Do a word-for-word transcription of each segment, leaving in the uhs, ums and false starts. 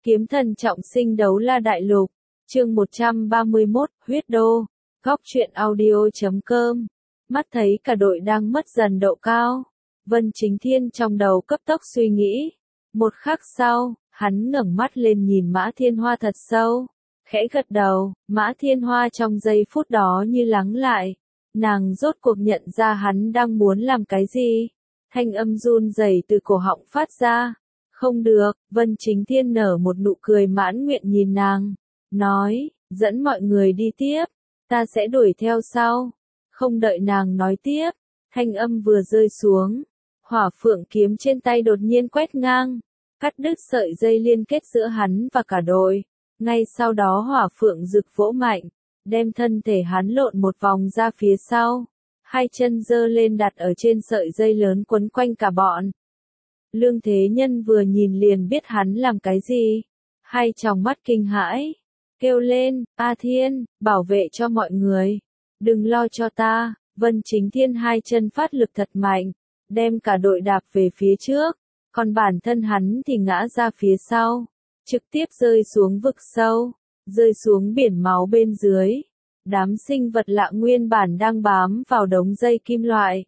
Kiếm thần trọng sinh đấu la đại lục, chương một trăm ba mươi mốt, huyết đô, góc truyện audio chấm com. Mắt thấy cả đội đang mất dần độ cao, Vân Chính Thiên trong đầu cấp tốc suy nghĩ. Một khắc sau, hắn ngẩng mắt lên nhìn Mã Thiên Hoa thật sâu, khẽ gật đầu. Mã Thiên Hoa trong giây phút đó như lắng lại, nàng rốt cuộc nhận ra hắn đang muốn làm cái gì. Thanh âm run rẩy từ cổ họng phát ra. Không được, Vân Chính Thiên nở một nụ cười mãn nguyện nhìn nàng, nói, dẫn mọi người đi tiếp, ta sẽ đuổi theo sau. Không đợi nàng nói tiếp, thanh âm vừa rơi xuống, hỏa phượng kiếm trên tay đột nhiên quét ngang, cắt đứt sợi dây liên kết giữa hắn và cả đội. Ngay sau đó hỏa phượng rực vỗ mạnh, đem thân thể hắn lộn một vòng ra phía sau, hai chân giơ lên đặt ở trên sợi dây lớn quấn quanh cả bọn. Lương Thế Nhân vừa nhìn liền biết hắn làm cái gì, hai tròng mắt kinh hãi, kêu lên, A Thiên, bảo vệ cho mọi người, đừng lo cho ta. Vân Chính Thiên hai chân phát lực thật mạnh, đem cả đội đạp về phía trước, còn bản thân hắn thì ngã ra phía sau, trực tiếp rơi xuống vực sâu, rơi xuống biển máu bên dưới. Đám sinh vật lạ nguyên bản đang bám vào đống dây kim loại,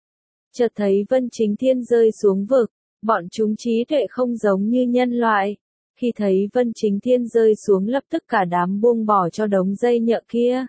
chợt thấy Vân Chính Thiên rơi xuống vực. Bọn chúng trí tuệ không giống như nhân loại. Khi thấy Vân Chính Thiên rơi xuống lập tức cả đám buông bỏ cho đống dây nhợ kia.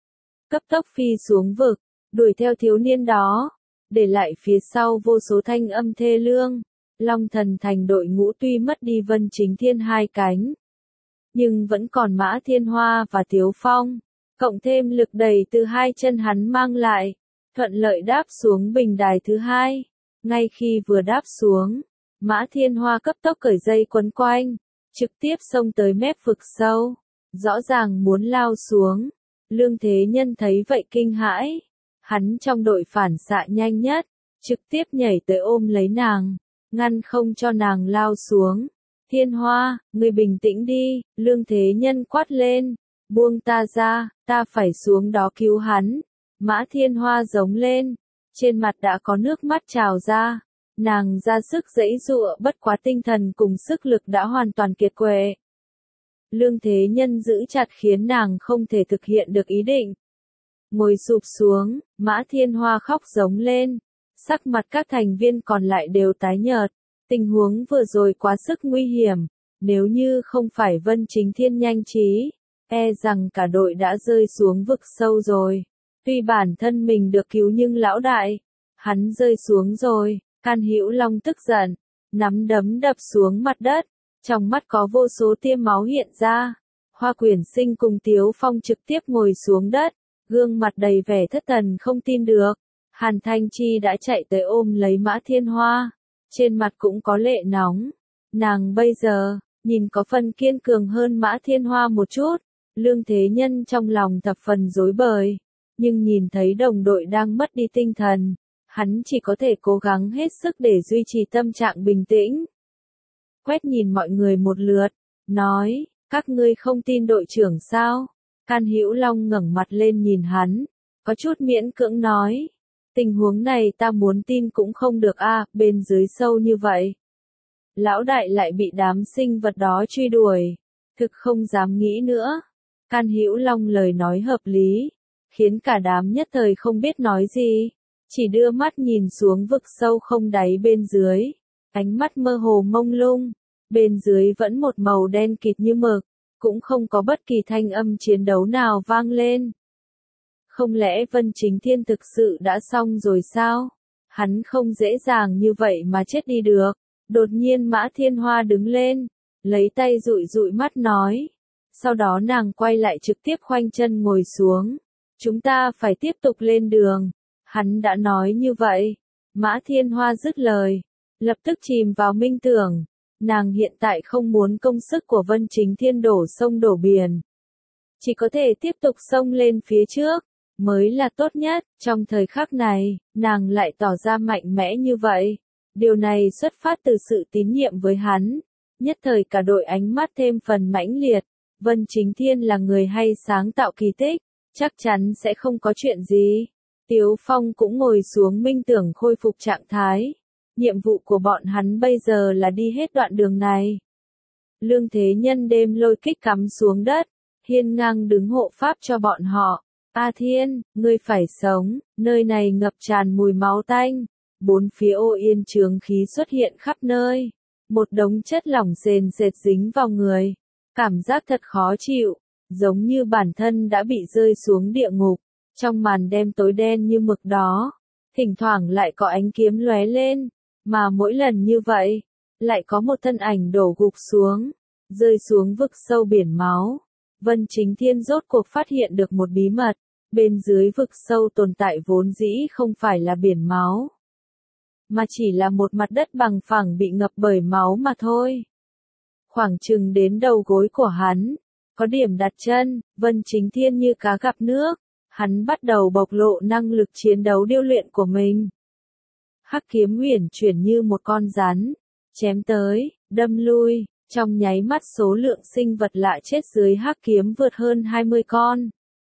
Cấp tốc phi xuống vực, đuổi theo thiếu niên đó. Để lại phía sau vô số thanh âm thê lương. Long Thần Thành đội ngũ tuy mất đi Vân Chính Thiên hai cánh, nhưng vẫn còn Mã Thiên Hoa và Tiếu Phong. Cộng thêm lực đẩy từ hai chân hắn mang lại, thuận lợi đáp xuống bình đài thứ hai. Ngay khi vừa đáp xuống, Mã Thiên Hoa cấp tốc cởi dây quấn quanh, trực tiếp xông tới mép vực sâu, rõ ràng muốn lao xuống. Lương Thế Nhân thấy vậy kinh hãi, hắn trong đội phản xạ nhanh nhất, trực tiếp nhảy tới ôm lấy nàng, ngăn không cho nàng lao xuống. Thiên Hoa, ngươi bình tĩnh đi, Lương Thế Nhân quát lên, buông ta ra, ta phải xuống đó cứu hắn. Mã Thiên Hoa giống lên. Trên mặt đã có nước mắt trào ra, nàng ra sức giãy giụa bất quá tinh thần cùng sức lực đã hoàn toàn kiệt quệ. Lương Thế Nhân giữ chặt khiến nàng không thể thực hiện được ý định. Ngồi sụp xuống, Mã Thiên Hoa khóc giống lên, sắc mặt các thành viên còn lại đều tái nhợt. Tình huống vừa rồi quá sức nguy hiểm, nếu như không phải Vân Chính Thiên nhanh trí, e rằng cả đội đã rơi xuống vực sâu rồi. Tuy bản thân mình được cứu nhưng lão đại, hắn rơi xuống rồi. Can Hữu Long tức giận, nắm đấm đập xuống mặt đất, trong mắt có vô số tia máu hiện ra. Hoa Quyển Sinh cùng Tiếu Phong trực tiếp ngồi xuống đất, gương mặt đầy vẻ thất thần không tin được. Hàn Thanh Chi đã chạy tới ôm lấy Mã Thiên Hoa, trên mặt cũng có lệ nóng. Nàng bây giờ, nhìn có phần kiên cường hơn Mã Thiên Hoa một chút. Lương Thế Nhân trong lòng thập phần rối bời. Nhưng nhìn thấy đồng đội đang mất đi tinh thần, hắn chỉ có thể cố gắng hết sức để duy trì tâm trạng bình tĩnh. Quét nhìn mọi người một lượt, nói, các ngươi không tin đội trưởng sao? Can Hữu Long ngẩng mặt lên nhìn hắn, có chút miễn cưỡng nói, tình huống này ta muốn tin cũng không được a, à, bên dưới sâu như vậy. Lão đại lại bị đám sinh vật đó truy đuổi, thực không dám nghĩ nữa. Can Hữu Long lời nói hợp lý, khiến cả đám nhất thời không biết nói gì, chỉ đưa mắt nhìn xuống vực sâu không đáy bên dưới, ánh mắt mơ hồ mông lung, bên dưới vẫn một màu đen kịt như mực, cũng không có bất kỳ thanh âm chiến đấu nào vang lên. Không lẽ Vân Chính Thiên thực sự đã xong rồi sao? Hắn không dễ dàng như vậy mà chết đi được. Đột nhiên Mã Thiên Hoa đứng lên, lấy tay dụi dụi mắt nói, sau đó nàng quay lại trực tiếp khoanh chân ngồi xuống. Chúng ta phải tiếp tục lên đường. Hắn đã nói như vậy. Mã Thiên Hoa dứt lời, lập tức chìm vào minh tưởng. Nàng hiện tại không muốn công sức của Vân Chính Thiên đổ sông đổ biển. Chỉ có thể tiếp tục xông lên phía trước, mới là tốt nhất. Trong thời khắc này, nàng lại tỏ ra mạnh mẽ như vậy. Điều này xuất phát từ sự tín nhiệm với hắn. Nhất thời cả đội ánh mắt thêm phần mãnh liệt. Vân Chính Thiên là người hay sáng tạo kỳ tích, chắc chắn sẽ không có chuyện gì. Tiếu Phong cũng ngồi xuống minh tưởng khôi phục trạng thái. Nhiệm vụ của bọn hắn bây giờ là đi hết đoạn đường này. Lương Thế Nhân đêm lôi kích cắm xuống đất, hiên ngang đứng hộ pháp cho bọn họ. A Thiên, ngươi phải sống, nơi này ngập tràn mùi máu tanh, bốn phía ô yên chướng khí xuất hiện khắp nơi, một đống chất lỏng sền sệt dính vào người, cảm giác thật khó chịu, giống như bản thân đã bị rơi xuống địa ngục, trong màn đêm tối đen như mực đó, thỉnh thoảng lại có ánh kiếm lóe lên, mà mỗi lần như vậy, lại có một thân ảnh đổ gục xuống, rơi xuống vực sâu biển máu. Vân Chính Thiên rốt cuộc phát hiện được một bí mật, bên dưới vực sâu tồn tại vốn dĩ không phải là biển máu, mà chỉ là một mặt đất bằng phẳng bị ngập bởi máu mà thôi. Khoảng chừng đến đầu gối của hắn, có điểm đặt chân, Vân Chính Thiên như cá gặp nước, hắn bắt đầu bộc lộ năng lực chiến đấu điêu luyện của mình. Hắc kiếm uyển chuyển như một con rắn, chém tới, đâm lui, trong nháy mắt số lượng sinh vật lạ chết dưới hắc kiếm vượt hơn hai mươi con.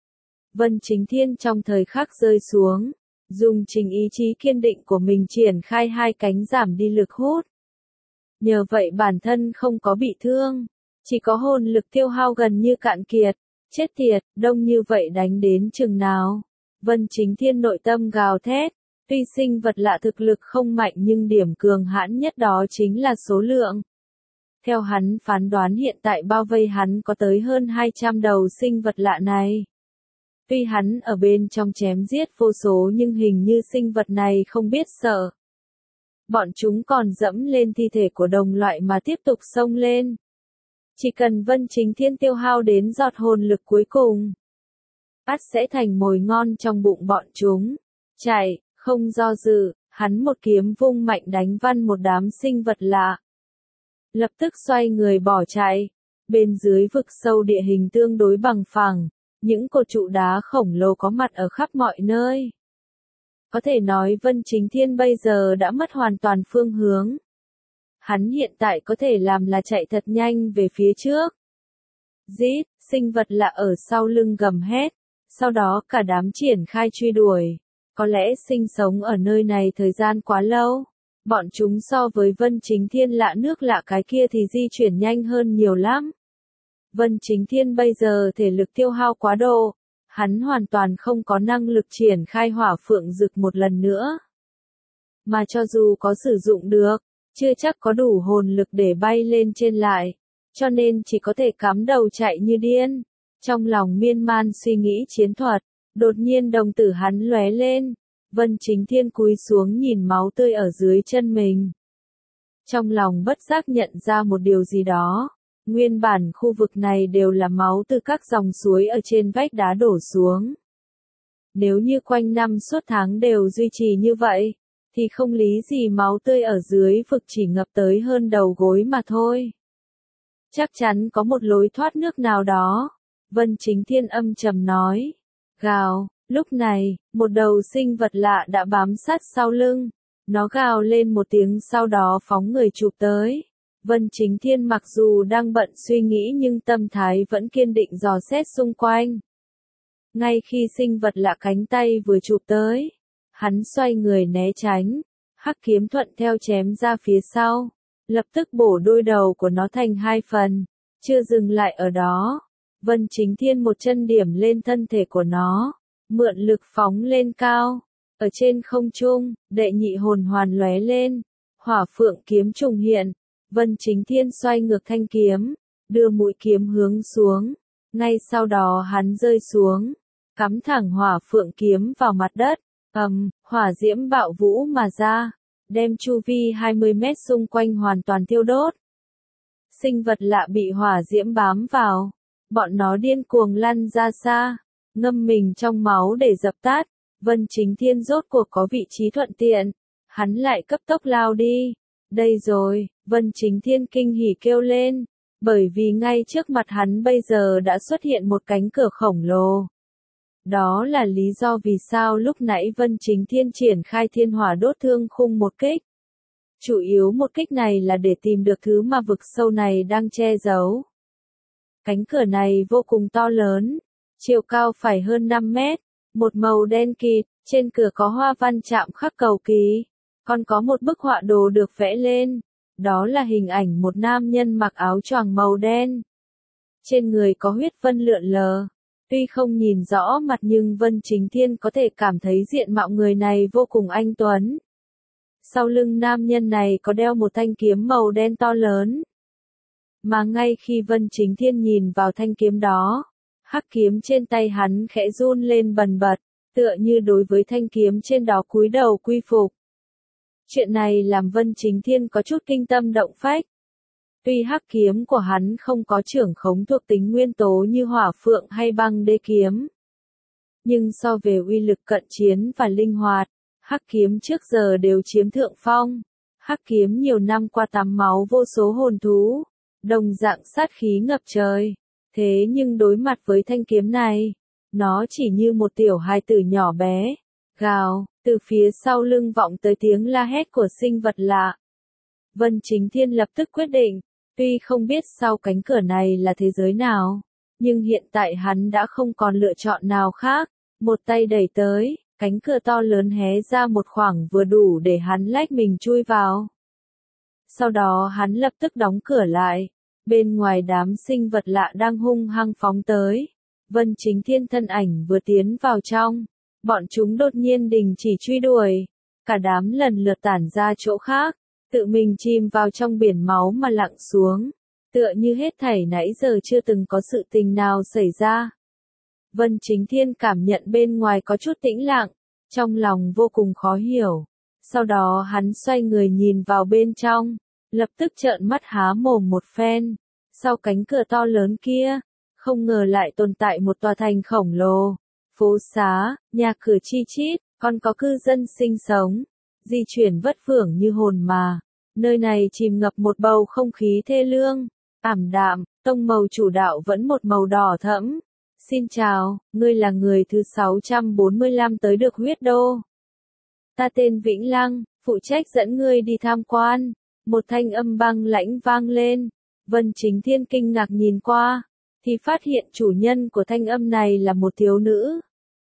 Vân Chính Thiên trong thời khắc rơi xuống, dùng chính ý chí kiên định của mình triển khai hai cánh giảm đi lực hút. Nhờ vậy bản thân không có bị thương, chỉ có hồn lực tiêu hao gần như cạn kiệt. Chết tiệt, đông như vậy đánh đến chừng nào? Vân Chính Thiên nội tâm gào thét, tuy sinh vật lạ thực lực không mạnh nhưng điểm cường hãn nhất đó chính là số lượng. Theo hắn phán đoán hiện tại bao vây hắn có tới hơn hai trăm đầu sinh vật lạ này. Tuy hắn ở bên trong chém giết vô số nhưng hình như sinh vật này không biết sợ. Bọn chúng còn dẫm lên thi thể của đồng loại mà tiếp tục xông lên. Chỉ cần Vân Chính Thiên tiêu hao đến giọt hồn lực cuối cùng, ắt sẽ thành mồi ngon trong bụng bọn chúng. Chạy, không do dự, hắn một kiếm vung mạnh đánh văng một đám sinh vật lạ. Lập tức xoay người bỏ chạy. Bên dưới vực sâu địa hình tương đối bằng phẳng, những cột trụ đá khổng lồ có mặt ở khắp mọi nơi. Có thể nói Vân Chính Thiên bây giờ đã mất hoàn toàn phương hướng. Hắn hiện tại có thể làm là chạy thật nhanh về phía trước. Rít, sinh vật lạ ở sau lưng gầm hét, sau đó cả đám triển khai truy đuổi. Có lẽ sinh sống ở nơi này thời gian quá lâu, bọn chúng so với Vân Chính Thiên lạ nước lạ cái kia thì di chuyển nhanh hơn nhiều lắm. Vân Chính Thiên bây giờ thể lực tiêu hao quá độ, hắn hoàn toàn không có năng lực triển khai hỏa phượng dực một lần nữa. Mà cho dù có sử dụng được, chưa chắc có đủ hồn lực để bay lên trên lại, cho nên chỉ có thể cắm đầu chạy như điên. Trong lòng miên man suy nghĩ chiến thuật, đột nhiên đồng tử hắn lóe lên, Vân Chính Thiên cúi xuống nhìn máu tươi ở dưới chân mình. Trong lòng bất giác nhận ra một điều gì đó, nguyên bản khu vực này đều là máu từ các dòng suối ở trên vách đá đổ xuống. Nếu như quanh năm suốt tháng đều duy trì như vậy, thì không lý gì máu tươi ở dưới vực chỉ ngập tới hơn đầu gối mà thôi. Chắc chắn có một lối thoát nước nào đó, Vân Chính Thiên âm trầm nói. Gào, lúc này, một đầu sinh vật lạ đã bám sát sau lưng, nó gào lên một tiếng sau đó phóng người chụp tới. Vân Chính Thiên mặc dù đang bận suy nghĩ nhưng tâm thái vẫn kiên định dò xét xung quanh. Ngay khi sinh vật lạ cánh tay vừa chụp tới, hắn xoay người né tránh, hắc kiếm thuận theo chém ra phía sau, lập tức bổ đôi đầu của nó thành hai phần, chưa dừng lại ở đó. Vân Chính Thiên một chân điểm lên thân thể của nó, mượn lực phóng lên cao, ở trên không trung, đệ nhị hồn hoàn lóe lên, hỏa phượng kiếm trùng hiện, Vân Chính Thiên xoay ngược thanh kiếm, đưa mũi kiếm hướng xuống, ngay sau đó hắn rơi xuống, cắm thẳng hỏa phượng kiếm vào mặt đất, ầm, um, hỏa diễm bạo vũ mà ra, đem chu vi hai mươi mét xung quanh hoàn toàn thiêu đốt. Sinh vật lạ bị hỏa diễm bám vào, bọn nó điên cuồng lăn ra xa, ngâm mình trong máu để dập tắt. Vân Chính Thiên rốt cuộc có vị trí thuận tiện, hắn lại cấp tốc lao đi. Đây rồi, Vân Chính Thiên kinh hỉ kêu lên, bởi vì ngay trước mặt hắn bây giờ đã xuất hiện một cánh cửa khổng lồ. Đó là lý do vì sao lúc nãy Vân Chính Thiên triển khai thiên hỏa đốt thương khung một kích. Chủ yếu một kích này là để tìm được thứ mà vực sâu này đang che giấu. Cánh cửa này vô cùng to lớn, chiều cao phải hơn năm mét, một màu đen kịt, trên cửa có hoa văn chạm khắc cầu kỳ, còn có một bức họa đồ được vẽ lên, Đó là hình ảnh một nam nhân mặc áo choàng màu đen. Trên người có huyết vân lượn lờ. Tuy không nhìn rõ mặt nhưng Vân Chính Thiên có thể cảm thấy diện mạo người này vô cùng anh tuấn. Sau lưng nam nhân này có đeo một thanh kiếm màu đen to lớn. Mà ngay khi Vân Chính Thiên nhìn vào thanh kiếm đó, hắc kiếm trên tay hắn khẽ run lên bần bật, tựa như đối với thanh kiếm trên đó cúi đầu quy phục. Chuyện này làm Vân Chính Thiên có chút kinh tâm động phách. Tuy hắc kiếm của hắn không có trưởng khống thuộc tính nguyên tố như hỏa phượng hay băng đế kiếm, nhưng so về uy lực cận chiến và linh hoạt, hắc kiếm trước giờ đều chiếm thượng phong. Hắc kiếm nhiều năm qua tắm máu vô số hồn thú, đồng dạng sát khí ngập trời. Thế nhưng đối mặt với thanh kiếm này, nó chỉ như một tiểu hài tử nhỏ bé. Gào, từ phía sau lưng vọng tới tiếng la hét của sinh vật lạ. Vân Chính Thiên lập tức quyết định, tuy không biết sau cánh cửa này là thế giới nào, nhưng hiện tại hắn đã không còn lựa chọn nào khác. Một tay đẩy tới, cánh cửa to lớn hé ra một khoảng vừa đủ để hắn lách mình chui vào. Sau đó hắn lập tức đóng cửa lại. Bên ngoài đám sinh vật lạ đang hung hăng phóng tới. Vân Chính Thiên thân ảnh vừa tiến vào trong, bọn chúng đột nhiên đình chỉ truy đuổi. Cả đám lần lượt tản ra chỗ khác, tự mình chìm vào trong biển máu mà lặn xuống. Tựa như hết thảy nãy giờ chưa từng có sự tình nào xảy ra. Vân Chính Thiên cảm nhận bên ngoài có chút tĩnh lặng, trong lòng vô cùng khó hiểu. Sau đó hắn xoay người nhìn vào bên trong, lập tức trợn mắt há mồm một phen. Sau cánh cửa to lớn kia, không ngờ lại tồn tại một tòa thành khổng lồ. Phố xá, nhà cửa chi chít, còn có cư dân sinh sống, di chuyển vất vưởng như hồn mà. Nơi này chìm ngập một bầu không khí thê lương, ảm đạm, tông màu chủ đạo vẫn một màu đỏ thẫm. Xin chào, ngươi là người thứ sáu trăm bốn mươi lăm tới được huyết đô. Ta tên Vĩnh Lăng, phụ trách dẫn ngươi đi tham quan. Một thanh âm băng lãnh vang lên. Vân Chính Thiên kinh ngạc nhìn qua, thì phát hiện chủ nhân của thanh âm này là một thiếu nữ.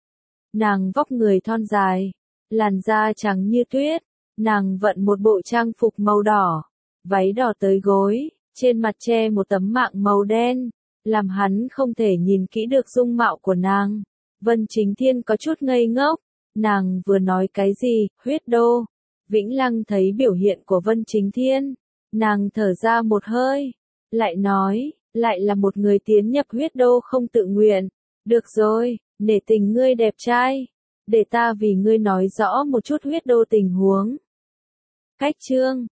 Nàng vóc người thon dài, làn da trắng như tuyết, nàng vận một bộ trang phục màu đỏ, váy đỏ tới gối, trên mặt che một tấm mạng màu đen, làm hắn không thể nhìn kỹ được dung mạo của nàng. Vân Chính Thiên có chút ngây ngốc, nàng vừa nói cái gì, huyết đô. Vĩnh Lăng thấy biểu hiện của Vân Chính Thiên, nàng thở ra một hơi, lại nói, lại là một người tiến nhập huyết đô không tự nguyện. Được rồi, nể tình ngươi đẹp trai, để ta vì ngươi nói rõ một chút huyết đô tình huống. Cách chương